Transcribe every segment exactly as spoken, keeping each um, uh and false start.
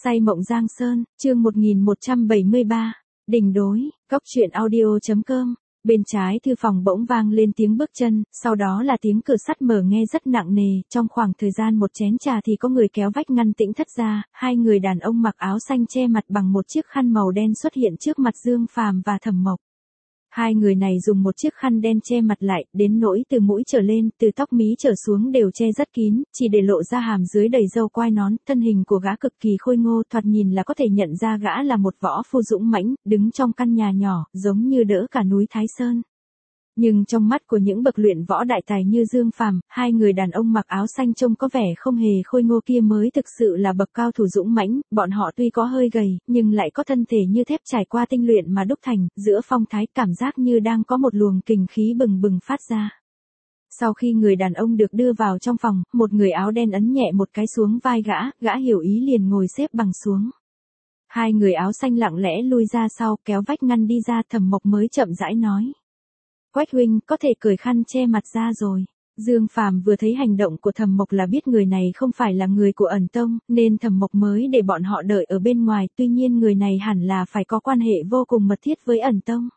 Say mộng Giang Sơn, chương một nghìn một trăm bảy mươi ba, đình đối, góc truyện audio.com, bên trái thư phòng bỗng vang lên tiếng bước chân, sau đó là tiếng cửa sắt mở nghe rất nặng nề, trong khoảng thời gian một chén trà thì có người kéo vách ngăn tĩnh thất ra, hai người đàn ông mặc áo xanh che mặt bằng một chiếc khăn màu đen xuất hiện trước mặt Dương Phàm và Thẩm Mộc. Hai người này dùng một chiếc khăn đen che mặt lại, đến nỗi từ mũi trở lên, từ tóc mí trở xuống đều che rất kín, chỉ để lộ ra hàm dưới đầy râu quai nón, thân hình của gã cực kỳ khôi ngô, thoạt nhìn là có thể nhận ra gã là một võ phu dũng mãnh, đứng trong căn nhà nhỏ, giống như đỡ cả núi Thái Sơn. Nhưng trong mắt của những bậc luyện võ đại tài như Dương Phàm, hai người đàn ông mặc áo xanh trông có vẻ không hề khôi ngô kia mới thực sự là bậc cao thủ dũng mãnh, bọn họ tuy có hơi gầy, nhưng lại có thân thể như thép trải qua tinh luyện mà đúc thành, giữa phong thái cảm giác như đang có một luồng kình khí bừng bừng phát ra. Sau khi người đàn ông được đưa vào trong phòng, một người áo đen ấn nhẹ một cái xuống vai gã, gã hiểu ý liền ngồi xếp bằng xuống. Hai người áo xanh lặng lẽ lui ra sau, kéo vách ngăn đi ra, Thẩm Mộc mới chậm rãi nói. Quách huynh, có thể cởi khăn che mặt ra rồi. Dương Phàm vừa thấy hành động của Thẩm Mộc là biết người này không phải là người của ẩn tông, nên Thẩm Mộc mới để bọn họ đợi ở bên ngoài, tuy nhiên người này hẳn là phải có quan hệ vô cùng mật thiết với ẩn tông.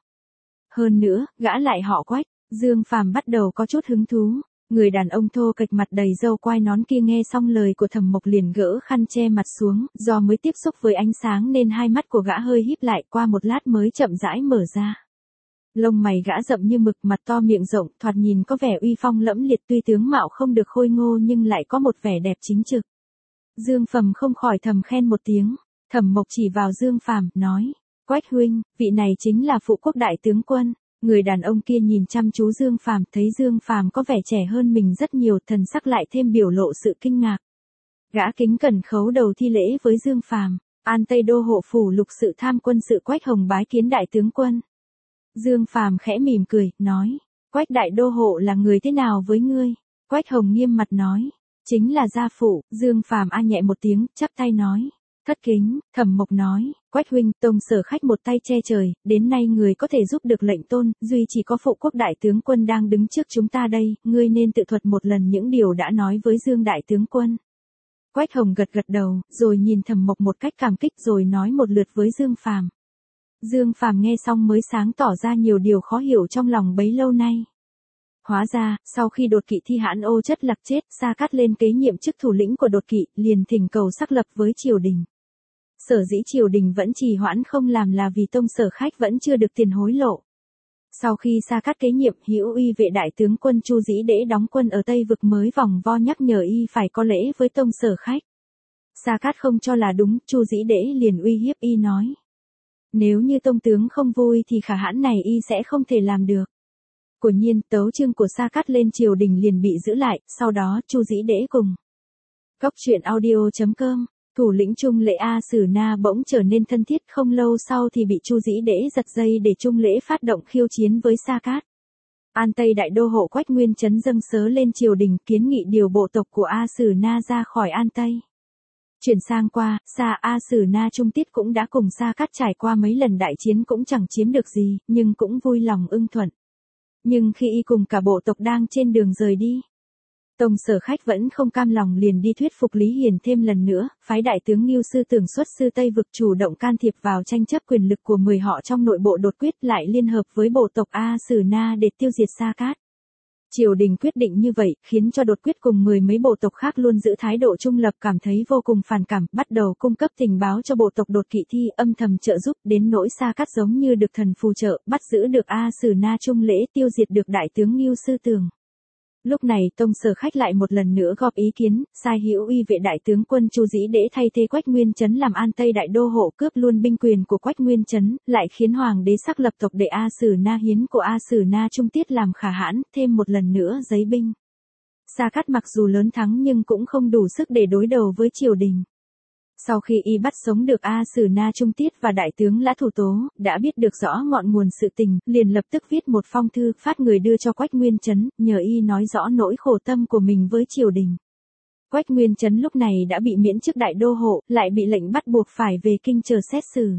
Hơn nữa, gã lại họ Quách, Dương Phàm bắt đầu có chút hứng thú. Người đàn ông thô kệch mặt đầy râu quai nón kia nghe xong lời của Thẩm Mộc liền gỡ khăn che mặt xuống, do mới tiếp xúc với ánh sáng nên hai mắt của gã hơi híp lại, qua một lát mới chậm rãi mở ra. Lông mày gã rậm như mực, mặt to miệng rộng, thoạt nhìn có vẻ uy phong lẫm liệt, tuy tướng mạo không được khôi ngô nhưng lại có một vẻ đẹp chính trực. Dương Phàm không khỏi thầm khen một tiếng. Thẩm Mộc chỉ vào Dương Phàm, nói, Quách huynh, vị này chính là phụ quốc đại tướng quân. Người đàn ông kia nhìn chăm chú Dương Phàm, thấy Dương Phàm có vẻ trẻ hơn mình rất nhiều, thần sắc lại thêm biểu lộ sự kinh ngạc. Gã kính cẩn khấu đầu thi lễ với Dương Phàm, An Tây Đô hộ phủ lục sự tham quân sự Quách Hồng bái kiến đại tướng quân. Dương Phàm khẽ mỉm cười, nói, Quách đại đô hộ là người thế nào với ngươi? Quách Hồng nghiêm mặt nói, chính là gia phụ. Dương Phàm a nhẹ một tiếng, chắp tay nói, thất kính. Thẩm Mộc nói, Quách huynh, tông sở khách một tay che trời, đến nay người có thể giúp được lệnh tôn, duy chỉ có phụ quốc đại tướng quân đang đứng trước chúng ta đây, ngươi nên tự thuật một lần những điều đã nói với Dương đại tướng quân. Quách Hồng gật gật đầu, rồi nhìn Thẩm Mộc một cách cảm kích rồi nói một lượt với Dương Phàm. Dương Phàm nghe xong mới sáng tỏ ra nhiều điều khó hiểu trong lòng bấy lâu nay. Hóa ra, sau khi đột kỵ Thi Hãn Ô Chất Lạc chết, Sa Cát lên kế nhiệm chức thủ lĩnh của đột kỵ, liền thỉnh cầu xác lập với triều đình. Sở dĩ triều đình vẫn trì hoãn không làm là vì tông sở khách vẫn chưa được tiền hối lộ. Sau khi Sa Cát kế nhiệm, Hữu Uy vệ đại tướng quân Chu Dĩ Đễ đóng quân ở Tây vực mới vòng vo nhắc nhở y phải có lễ với tông sở khách. Sa Cát không cho là đúng, Chu Dĩ Đễ liền uy hiếp y nói, nếu như tông tướng không vui thì khả hãn này y sẽ không thể làm được. Quả nhiên, tấu chương của Sa Cát lên triều đình liền bị giữ lại, sau đó Chu Dĩ Đễ cùng góc truyện audio.com, thủ lĩnh Trung Lễ A Sử Na bỗng trở nên thân thiết, không lâu sau thì bị Chu Dĩ Đễ giật dây để Trung Lễ phát động khiêu chiến với Sa Cát. An Tây đại đô hộ Quách Nguyên Chấn dâng sớ lên triều đình kiến nghị điều bộ tộc của A Sử Na ra khỏi An Tây. Chuyển sang qua, Sa A Sử Na Trung Tiết cũng đã cùng Sa Cát trải qua mấy lần đại chiến cũng chẳng chiếm được gì, nhưng cũng vui lòng ưng thuận. Nhưng khi y cùng cả bộ tộc đang trên đường rời đi, tông sở khách vẫn không cam lòng liền đi thuyết phục Lý Hiền thêm lần nữa, phái đại tướng Ngưu Sư Tưởng xuất sư Tây vực chủ động can thiệp vào tranh chấp quyền lực của mười họ trong nội bộ đột quyết, lại liên hợp với bộ tộc A Sử Na để tiêu diệt Sa Cát. Triều đình quyết định như vậy, khiến cho đột quyết cùng mười mấy bộ tộc khác luôn giữ thái độ trung lập cảm thấy vô cùng phản cảm, bắt đầu cung cấp tình báo cho bộ tộc đột kỵ Thi, âm thầm trợ giúp, đến nỗi Sa Cát giống như được thần phù trợ, bắt giữ được A Sử Na Trung Lễ, tiêu diệt được đại tướng Ngưu Sư Tưởng. Lúc này tông sở khách lại một lần nữa góp ý kiến, sai Hữu Uy vệ đại tướng quân Chu Dĩ Đễ thay thế Quách Nguyên Chấn làm An Tây đại đô hộ, cướp luôn binh quyền của Quách Nguyên Chấn, lại khiến hoàng đế xác lập tộc đệ A Sử Na Hiến của A Sử Na Trung Tiết làm khả hãn, thêm một lần nữa giấy binh. Sa Cát mặc dù lớn thắng nhưng cũng không đủ sức để đối đầu với triều đình. Sau khi y bắt sống được A Sử Na Trung Tiết và đại tướng Lã Thủ Tố, đã biết được rõ ngọn nguồn sự tình, liền lập tức viết một phong thư phát người đưa cho Quách Nguyên Chấn, nhờ y nói rõ nỗi khổ tâm của mình với triều đình. Quách Nguyên Chấn lúc này đã bị miễn chức đại đô hộ, lại bị lệnh bắt buộc phải về kinh chờ xét xử.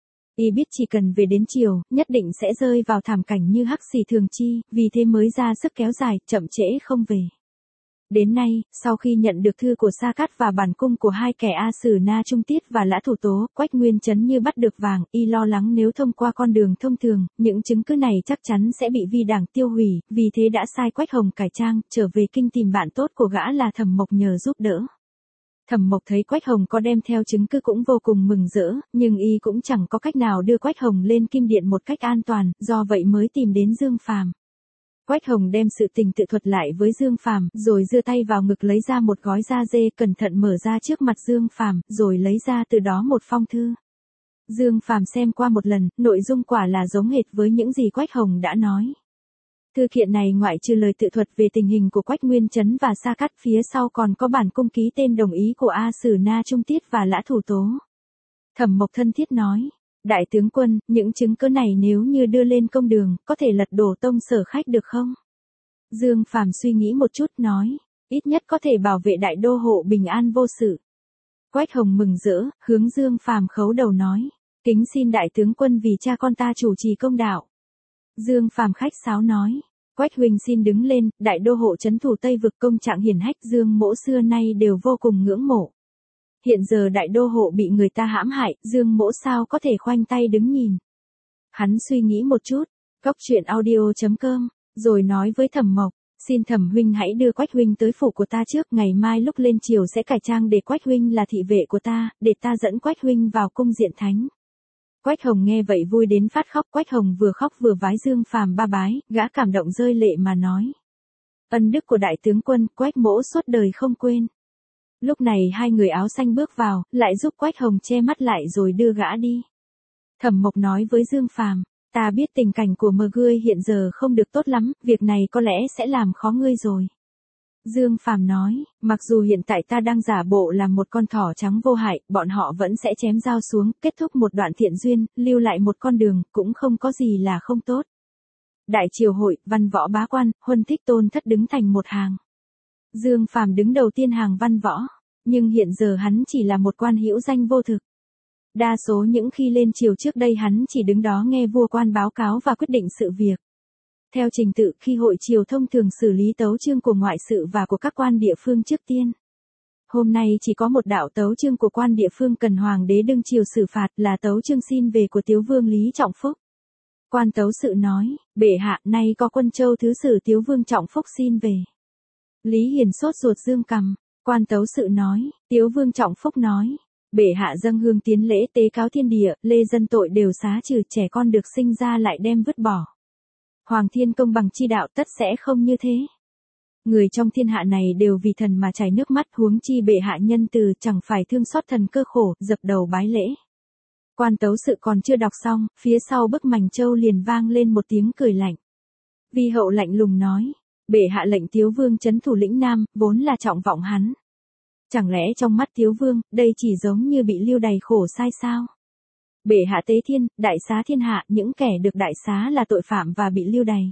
Y biết chỉ cần về đến triều, nhất định sẽ rơi vào thảm cảnh như Hắc Xỉ Thường Chi, vì thế mới ra sức kéo dài, chậm trễ không về. Đến nay, sau khi nhận được thư của Sa Cát và bản cung của hai kẻ A Sử Na Trung Tiết và Lã Thủ Tố, Quách Nguyên Chấn như bắt được vàng, y lo lắng nếu thông qua con đường thông thường, những chứng cứ này chắc chắn sẽ bị vi đảng tiêu hủy, vì thế đã sai Quách Hồng cải trang, trở về kinh tìm bạn tốt của gã là Thẩm Mộc nhờ giúp đỡ. Thẩm Mộc thấy Quách Hồng có đem theo chứng cứ cũng vô cùng mừng rỡ, nhưng y cũng chẳng có cách nào đưa Quách Hồng lên kim điện một cách an toàn, do vậy mới tìm đến Dương Phàm. Quách Hồng đem sự tình tự thuật lại với Dương Phàm, rồi giơ tay vào ngực lấy ra một gói da dê, cẩn thận mở ra trước mặt Dương Phàm, rồi lấy ra từ đó một phong thư. Dương Phàm xem qua một lần, nội dung quả là giống hệt với những gì Quách Hồng đã nói. Thư kiện này ngoại trừ lời tự thuật về tình hình của Quách Nguyên Chấn và Sa Cát, phía sau còn có bản cung ký tên đồng ý của A Sử Na Trung Tiết và Lã Thủ Tố. Thẩm Mộc thân thiết nói, đại tướng quân, những chứng cứ này nếu như đưa lên công đường, có thể lật đổ Tông Sở Khách được không? Dương Phàm suy nghĩ một chút nói, ít nhất có thể bảo vệ đại đô hộ bình an vô sự. Quách Hồng mừng rỡ, hướng Dương Phàm khấu đầu nói, kính xin đại tướng quân vì cha con ta chủ trì công đạo. Dương Phàm khách sáo nói, Quách huynh xin đứng lên, đại đô hộ trấn thủ Tây vực công trạng hiển hách, Dương mỗ xưa nay đều vô cùng ngưỡng mộ. Hiện giờ đại đô hộ bị người ta hãm hại, Dương mỗ sao có thể khoanh tay đứng nhìn. Hắn suy nghĩ một chút, góc truyện audio chấm com, rồi nói với Thẩm Mộc, xin Thẩm huynh hãy đưa Quách huynh tới phủ của ta trước, ngày mai lúc lên triều sẽ cải trang để Quách huynh là thị vệ của ta, để ta dẫn Quách huynh vào cung diện thánh. Quách Hồng nghe vậy vui đến phát khóc, Quách Hồng vừa khóc vừa vái Dương Phàm ba bái, gã cảm động rơi lệ mà nói. Ân đức của đại tướng quân, Quách mỗ suốt đời không quên. Lúc này hai người áo xanh bước vào, lại giúp Quách Hồng che mắt lại rồi đưa gã đi. Thẩm Mộc nói với Dương Phàm, ta biết tình cảnh của mờ ngươi hiện giờ không được tốt lắm, việc này có lẽ sẽ làm khó ngươi rồi. Dương Phàm nói, mặc dù hiện tại ta đang giả bộ làm một con thỏ trắng vô hại, bọn họ vẫn sẽ chém dao xuống, kết thúc một đoạn thiện duyên, lưu lại một con đường, cũng không có gì là không tốt. Đại triều hội, văn võ bá quan, huân thích tôn thất đứng thành một hàng. Dương Phàm đứng đầu tiên hàng văn võ, nhưng hiện giờ hắn chỉ là một quan hữu danh vô thực. Đa số những khi lên triều trước đây hắn chỉ đứng đó nghe vua quan báo cáo và quyết định sự việc. Theo trình tự, khi hội triều thông thường xử lý tấu chương của ngoại sự và của các quan địa phương trước tiên. Hôm nay chỉ có một đạo tấu chương của quan địa phương cần hoàng đế đương triều xử phạt, là tấu chương xin về của Tiếu Vương Lý Trọng Phúc. Quan tấu sự nói, bệ hạ, nay có quân châu thứ sử Tiếu Vương Trọng Phúc xin về. Lý Hiền sốt ruột dương cằm, quan tấu sự nói, Tiếu Vương Trọng Phúc nói, bệ hạ dâng hương tiến lễ tế cáo thiên địa, lê dân tội đều xá trừ, trẻ con được sinh ra lại đem vứt bỏ. Hoàng thiên công bằng chi đạo tất sẽ không như thế. Người trong thiên hạ này đều vì thần mà chảy nước mắt, huống chi bệ hạ nhân từ, chẳng phải thương xót thần cơ khổ, dập đầu bái lễ. Quan tấu sự còn chưa đọc xong, phía sau bức mành châu liền vang lên một tiếng cười lạnh. Vi hậu lạnh lùng nói, bệ hạ lệnh Tiếu Vương trấn thủ lĩnh Nam, vốn là trọng vọng hắn. Chẳng lẽ trong mắt Tiếu Vương, đây chỉ giống như bị lưu đày khổ sai sao? Bệ hạ tế thiên, đại xá thiên hạ, những kẻ được đại xá là tội phạm và bị lưu đày.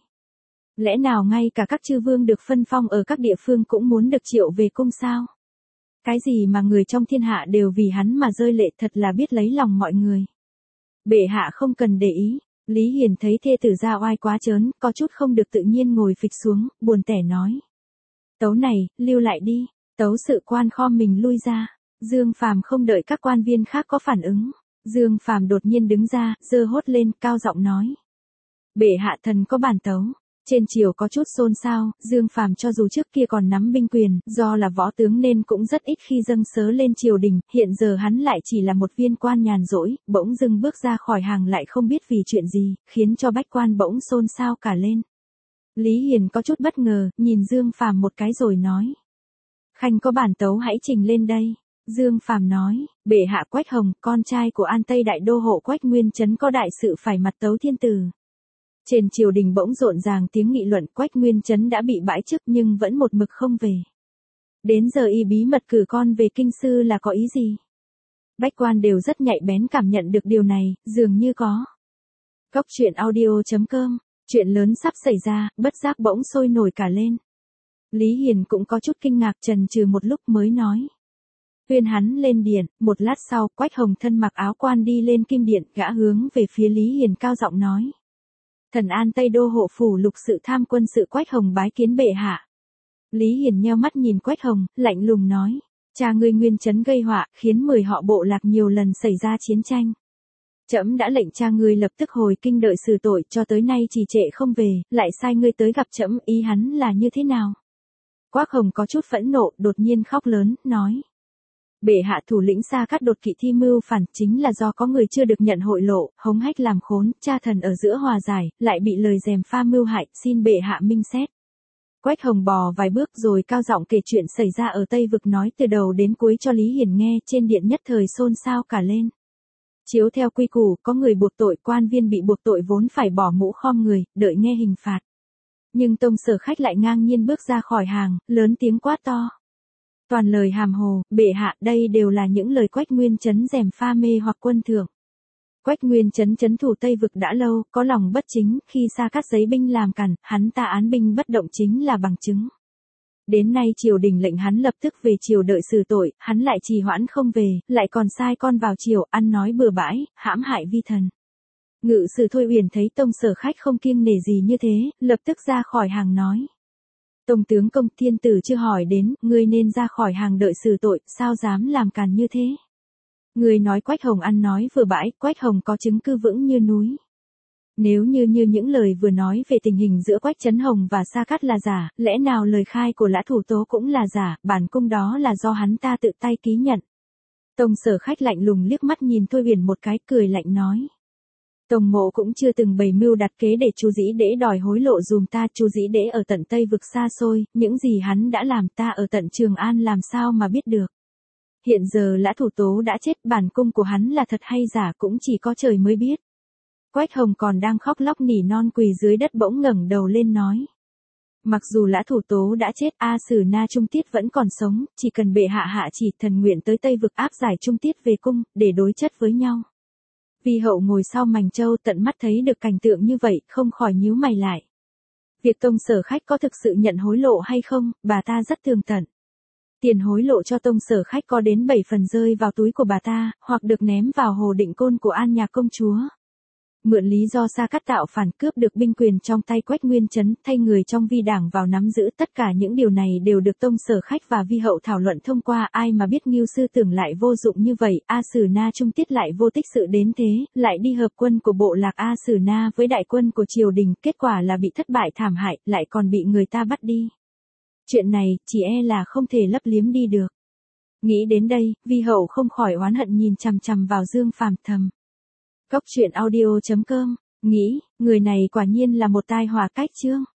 Lẽ nào ngay cả các chư vương được phân phong ở các địa phương cũng muốn được triệu về cung sao? Cái gì mà người trong thiên hạ đều vì hắn mà rơi lệ, thật là biết lấy lòng mọi người. Bệ hạ không cần để ý. Lý Hiền thấy thê tử ra oai quá trớn, có chút không được tự nhiên ngồi phịch xuống, buồn tẻ nói. Tấu này, lưu lại đi. Tấu sự quan khom mình lui ra. Dương Phàm không đợi các quan viên khác có phản ứng. Dương Phàm đột nhiên đứng ra, giơ hốt lên, cao giọng nói. Bệ hạ thần có bản tấu. Trên triều có chút xôn xao, Dương Phàm cho dù trước kia còn nắm binh quyền, do là võ tướng nên cũng rất ít khi dâng sớ lên triều đình, hiện giờ hắn lại chỉ là một viên quan nhàn rỗi, bỗng dưng bước ra khỏi hàng lại không biết vì chuyện gì, khiến cho bách quan bỗng xôn xao cả lên. Lý Hiền có chút bất ngờ, nhìn Dương Phàm một cái rồi nói. Khanh có bản tấu hãy trình lên đây. Dương Phàm nói, bệ hạ Quách Hồng, con trai của An Tây đại đô hộ Quách Nguyên Chấn có đại sự phải mặt tấu thiên tử. Trên triều đình bỗng rộn ràng tiếng nghị luận, Quách Nguyên Chấn đã bị bãi chức nhưng vẫn một mực không về. Đến giờ y bí mật cử con về kinh sư là có ý gì? Bách quan đều rất nhạy bén cảm nhận được điều này, dường như có. Góc truyện audio chấm com, chuyện lớn sắp xảy ra, bất giác bỗng sôi nổi cả lên. Lý Hiền cũng có chút kinh ngạc, chần chừ một lúc mới nói. Tuyên hắn lên điện, một lát sau, Quách Hồng thân mặc áo quan đi lên kim điện, gã hướng về phía Lý Hiền cao giọng nói. Thần An Tây đô hộ phủ lục sự tham quân sự Quách Hồng bái kiến bệ hạ. Lý Hiền nheo mắt nhìn Quách Hồng, lạnh lùng nói. Cha ngươi Nguyên Chấn gây họa, khiến mười họ bộ lạc nhiều lần xảy ra chiến tranh. Trẫm đã lệnh cha ngươi lập tức hồi kinh đợi xử tội, cho tới nay trì trệ không về, lại sai ngươi tới gặp trẫm, ý hắn là như thế nào? Quách Hồng có chút phẫn nộ, đột nhiên khóc lớn, nói. Bệ hạ thủ lĩnh Sa Cát đột kỵ thi mưu phản, chính là do có người chưa được nhận hội lộ, hống hách làm khốn, cha thần ở giữa hòa giải, lại bị lời gièm pha mưu hại, xin bệ hạ minh xét. Quách Hồng bò vài bước rồi cao giọng kể chuyện xảy ra ở Tây Vực, nói từ đầu đến cuối cho Lý Hiền nghe, trên điện nhất thời xôn xao cả lên. Chiếu theo quy củ, có người buộc tội, quan viên bị buộc tội vốn phải bỏ mũ khom người, đợi nghe hình phạt. Nhưng Tông Sở Khách lại ngang nhiên bước ra khỏi hàng, lớn tiếng quát to. Toàn lời hàm hồ, bệ hạ, đây đều là những lời Quách Nguyên Chấn gièm pha mê hoặc quân thượng. Quách Nguyên Chấn trấn thủ Tây Vực đã lâu, có lòng bất chính, khi Sa Cát giấy binh làm cản, hắn ta án binh bất động chính là bằng chứng. Đến nay triều đình lệnh hắn lập tức về triều đợi xử tội, hắn lại trì hoãn không về, lại còn sai con vào triều, ăn nói bừa bãi, hãm hại vi thần. Ngự sử Thôi Uyển thấy Tông Sở Khách không kiêng nể gì như thế, lập tức ra khỏi hàng nói. Tông tướng công, thiên tử chưa hỏi đến, ngươi nên ra khỏi hàng đợi xử tội, sao dám làm càn như thế? Ngươi nói Quách Hồng ăn nói vừa bãi, Quách Hồng có chứng cứ vững như núi. Nếu như như những lời vừa nói về tình hình giữa Quách Chấn Hồng và Sa Cát là giả, lẽ nào lời khai của Lã Thủ Tố cũng là giả, bản cung đó là do hắn ta tự tay ký nhận. Tông Sở Khách lạnh lùng liếc mắt nhìn Thôi Uyển một cái, cười lạnh nói. Tông mộ cũng chưa từng bày mưu đặt kế để Chu Dĩ Đễ đòi hối lộ dùm ta, Chu Dĩ Đễ ở tận Tây Vực xa xôi, những gì hắn đã làm ta ở tận Trường An làm sao mà biết được. Hiện giờ Lã Thủ Tố đã chết, bản cung của hắn là thật hay giả cũng chỉ có trời mới biết. Quách Hồng còn đang khóc lóc nỉ non quỳ dưới đất bỗng ngẩng đầu lên nói. Mặc dù Lã Thủ Tố đã chết, A Sử Na Trung Tiết vẫn còn sống, chỉ cần bệ hạ hạ chỉ, thần nguyện tới Tây Vực áp giải Trung Tiết về cung, để đối chất với nhau. Vi hậu ngồi sau mành châu tận mắt thấy được cảnh tượng như vậy, không khỏi nhíu mày lại. Việc Tông Sở Khách có thực sự nhận hối lộ hay không, bà ta rất tường tận. Tiền hối lộ cho Tông Sở Khách có đến bảy phần rơi vào túi của bà ta, hoặc được ném vào hồ Định Côn của An Nhạc công chúa. Mượn lý do Sa Cát tạo phản cướp được binh quyền trong tay Quách Nguyên Chấn, thay người trong vi đảng vào nắm giữ, tất cả những điều này đều được Tông Sở Khách và vi hậu thảo luận thông qua, ai mà biết Ngưu sư tưởng lại vô dụng như vậy, A Sử Na Trung Tiết lại vô tích sự đến thế, lại đi hợp quân của bộ lạc A Sử Na với đại quân của triều đình, kết quả là bị thất bại thảm hại, lại còn bị người ta bắt đi. Chuyện này, chỉ e là không thể lấp liếm đi được. Nghĩ đến đây, vi hậu không khỏi oán hận nhìn chằm chằm vào Dương Phàm thầm. Cốc truyện audio chấm com, nghĩ, người này quả nhiên là một tai họa cách chương.